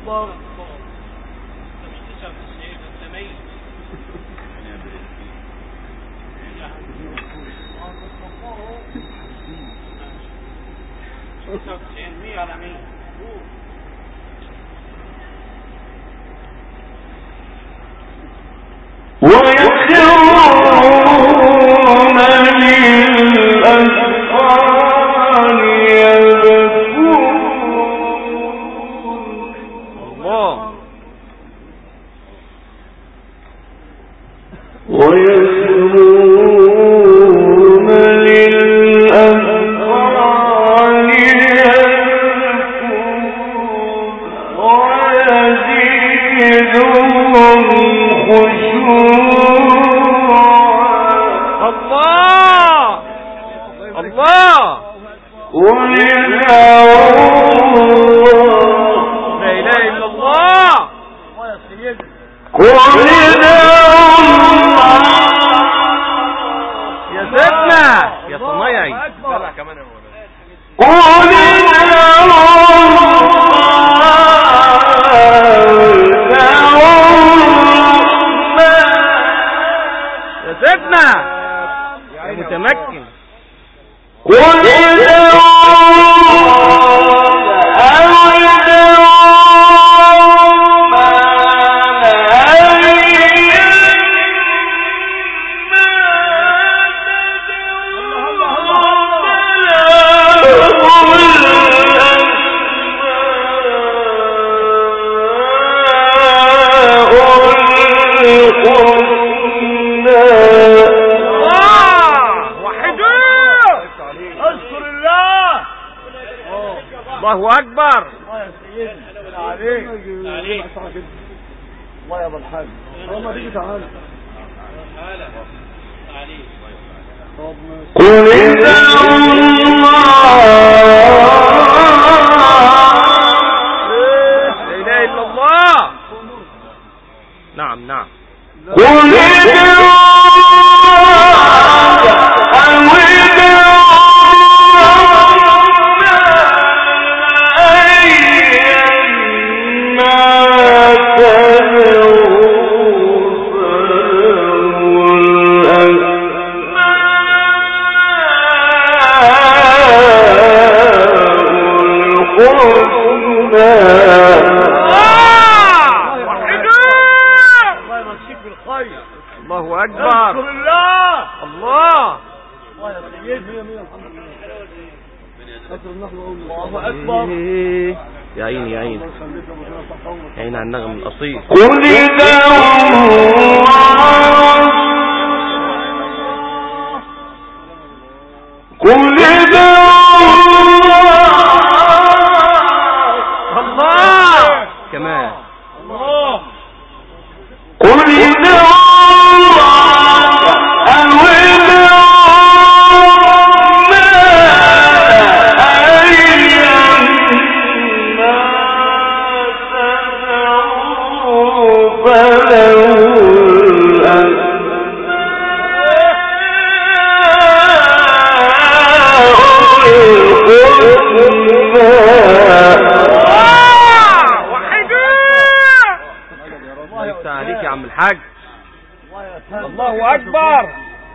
أكبر. الله أكبر. عليك الله يا ابو الحاج. ما تيجي تعالى قل لا إله إلا الله. نعم نعم. قل الله أكبر. الله الله أكبر. يا عيني يا عيني يا عيني على النغم الأصيل. قل الله كمان. الله قل عليك يا عم الحاج. الله أكبر.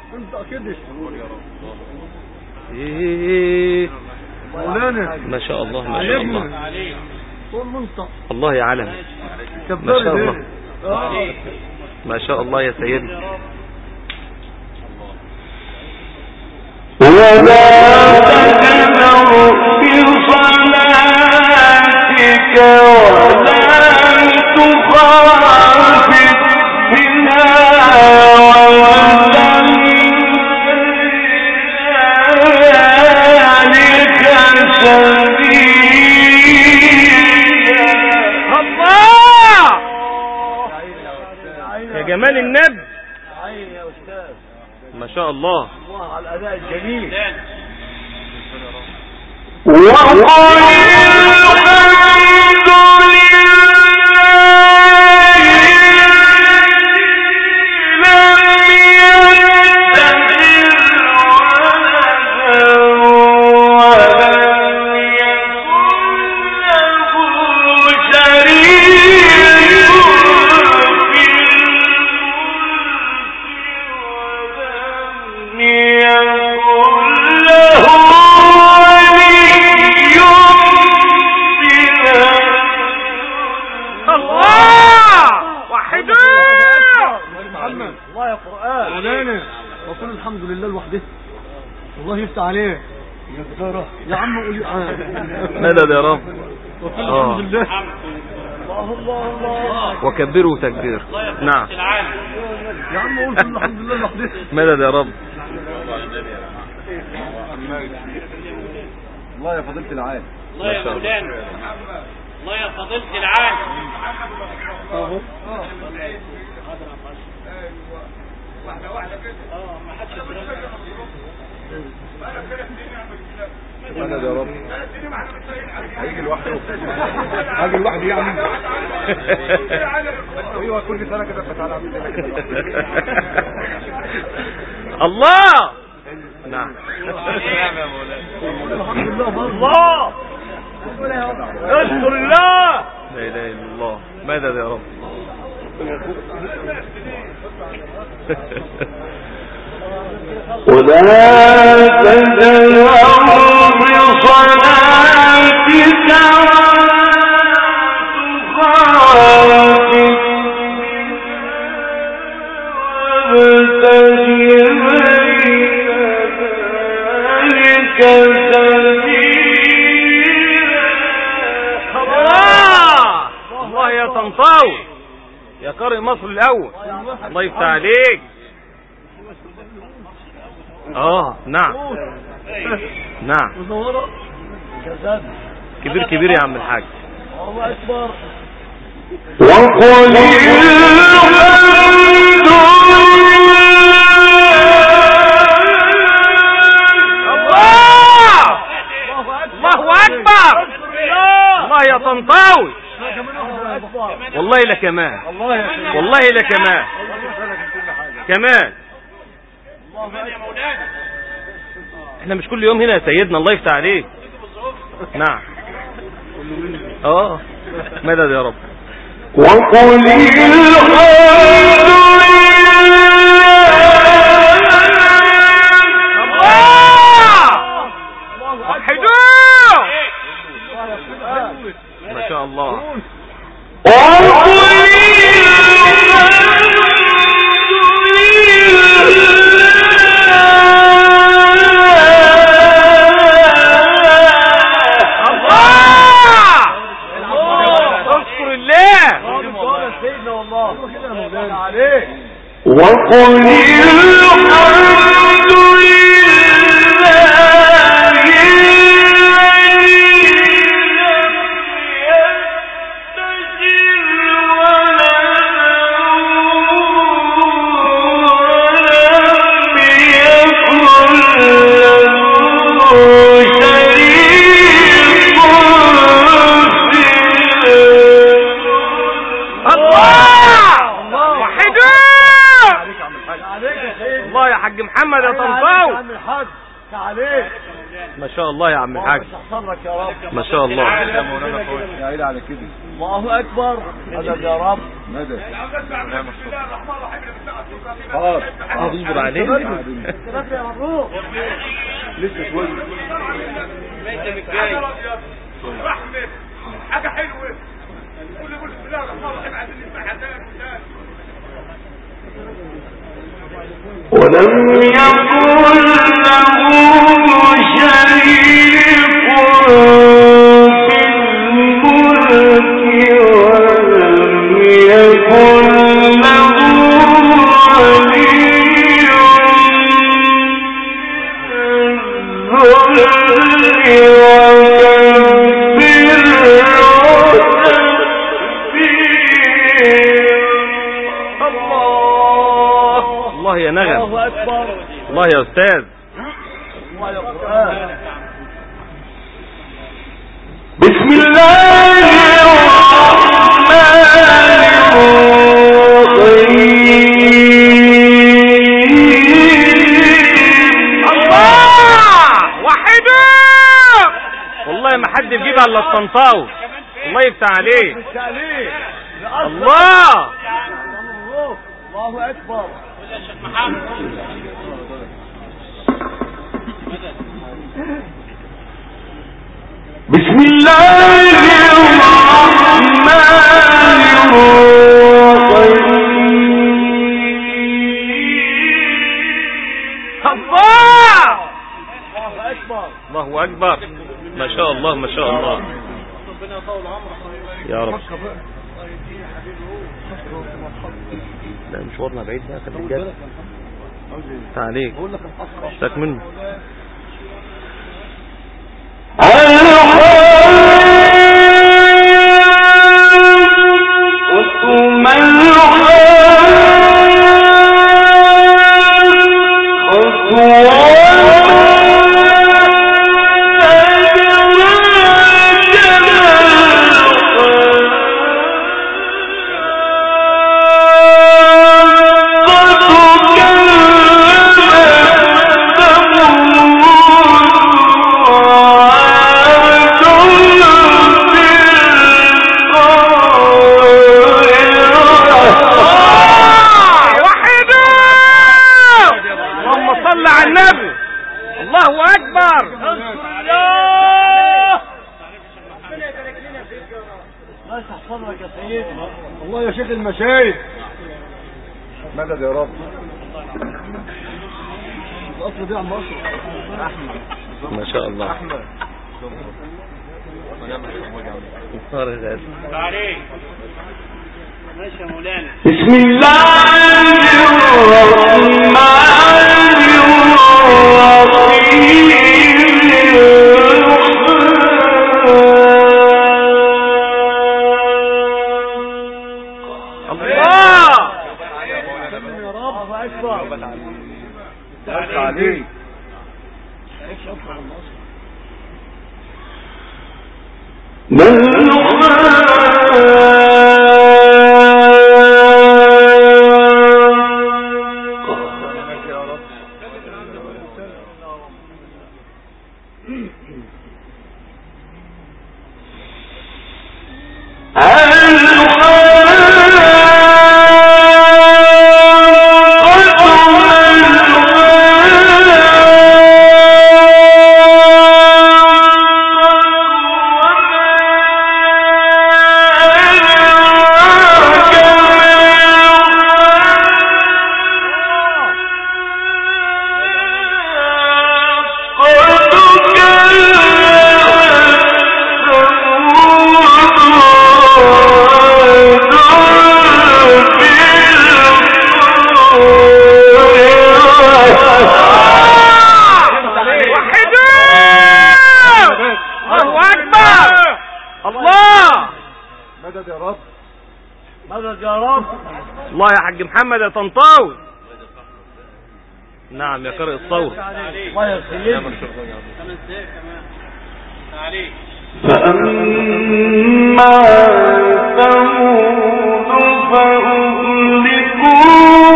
ايه ما شاء الله ما شاء الله. الله يا علم ما شاء الله ما شاء الله يا سيدي. ولا تجهر بصلاتك ولا تخافت بها ولا ذلك سبيلا. الله يا جمال النبي. يا أستاذ ما شاء الله. الله على الأداء الجميل. وقل الحمد لله الحمد لله لوحده. الله يفتح عليك يا عم. قول مدد يا رب. الحمد لله. الله الله وكبروا تكبير. نعم يا عم قول الحمد لله لوحده. مدد يا رب. الله يا فضيلة العالم. الله يا مولانا. الله يا فضيلة العالم. واحدة كده. ما حدش مدد يا رب. هيجي لوحده. هاجي لوحده يعني. ايوه كل سنة كده بتعالى الله. نعم. الحمد لله. الله اذكر الله. لا اله الا الله. مدد يا رب. ولا تجهر بصلاتك الله يا طنطاوي يا قارئ مصر الاول. الله يفتح عليك. نعم نعم. كبير كبير يا عم الحاج. الله اكبر. وقل الله اكبر. الله يا طنطاوي. والله لا كمان. والله لا كمان. كمان. احنا مش كل يوم هنا يا سيدنا. الله يفتح عليك. نعم. مدد يا رب. وقل ما شاء الله. وقل الحمد محمد يا طنطاوي. ما شاء الله يا عم الحاج. ما شاء الله. يا عيد على كده. الله اكبر. مدد يا رب. مدد. خلاص اصبر علينا. لسه شويه. حاجه حلوه. قول بسم الله الرحمن الرحيم. عايزين نسمع حسنات. ولم يكن له شريك في الملك ولم يكن له ولي من الله يا نغم. الله اكبر. الله يا استاذ. الله يا قرآن. بسم الله الرحمن الرحيم. الله وحدوا. والله ما حد يجيبها الا الطنطاوي. الله يفتح عليه. الله. الله اكبر. بسم الله الرحمن الرحيم. يا رب. لا مشوارنا بعيد بقى، خليك جد تعاليك اشتاك منه. الله يا شيخ المشايخ، مدد يا رب. الاصل دي على مصر. ما شاء الله. احمد ماشي يا مولانا. بسم الله الرحمن عليك. الله يا حاج محمد يا طنطاوي. نعم يا قارئ الصوت. الله يا سيدي. فأما ثمود فأهلكوا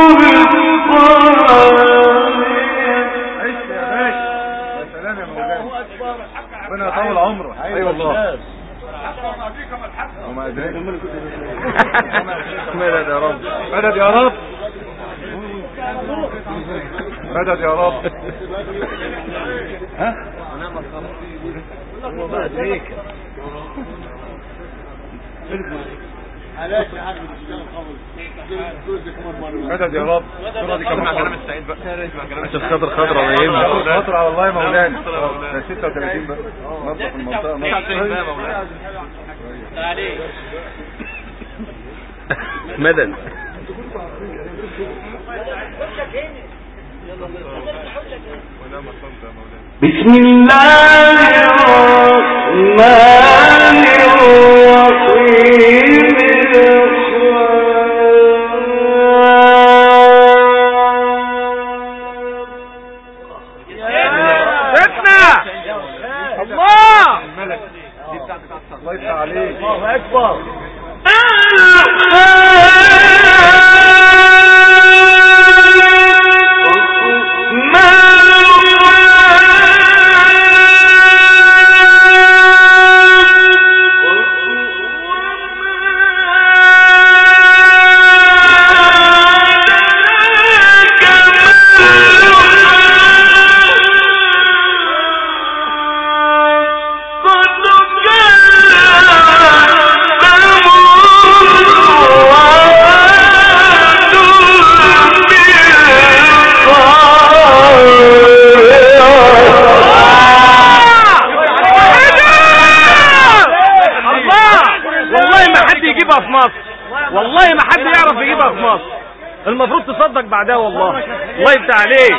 بالطاغية. يا سلام يا مولانا، ربنا يطول عمرك. ايوه والله. وما ادريك. مدد يا رب، مدد يا رب، مدد يا رب. ها؟ وما ادريك. مدد يا رب. عشان خاطر خضرة ما يهمش. خضرة والله يا مولانا. 36 بقى. نظف المنطقة. مدد. بسم الله الرحمن الرحيم. الله يفتح عليك. الله اكبر. Oh حد يجيبها في مصر، والله ما حد يعرف يجيبها في مصر، المفروض تصدق بعدها والله. الله يفتح عليك.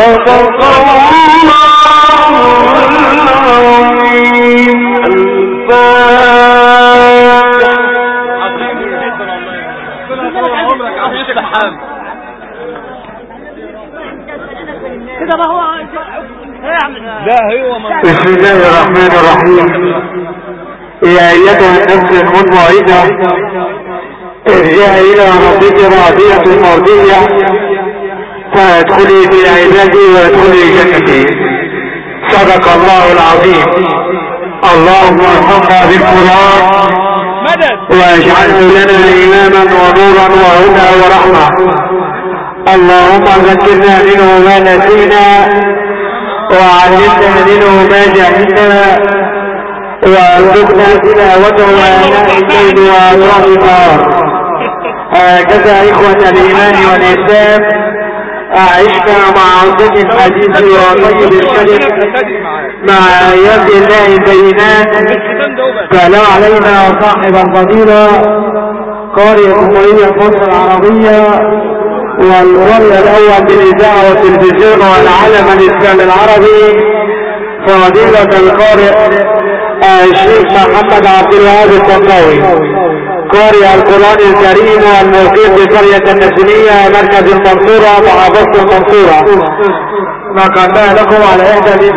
كده ما هو بسم الله الرحمن الرحيم. يا ايتها النفس المطمئنة ارجعي الى ربك راضية مرضية فادخلي في عبادي وادخلي جنتي. صدق الله العظيم. اللهم ارحمنا بالقرآن واجعله لنا اماما ونورا وهدى ورحمة. اللهم ذكرنا منه ما نسينا وعلمنا منه ما جهلنا وارزقنا تلاوته آناء الليل وأطراف النهار. هكذا إخوة الإيمان والإسلام عشنا مع عصة الحديث وطيب الكلم مع آيات الله البينات. فلا علينا صاحب الفضيلة قارئ جمهورية مصر العربية والقرية الأول بالإذاعة والتلفزيون والعلم الإسلامي العربي فضيلة القارئ الشيخ محمد عبد الوهاب الطنطاوي قارئ القرآن الكريم والمقيم بقرية النسلية مركز المنصورة محافظة المنصورة. نقلنا لكم على إحدى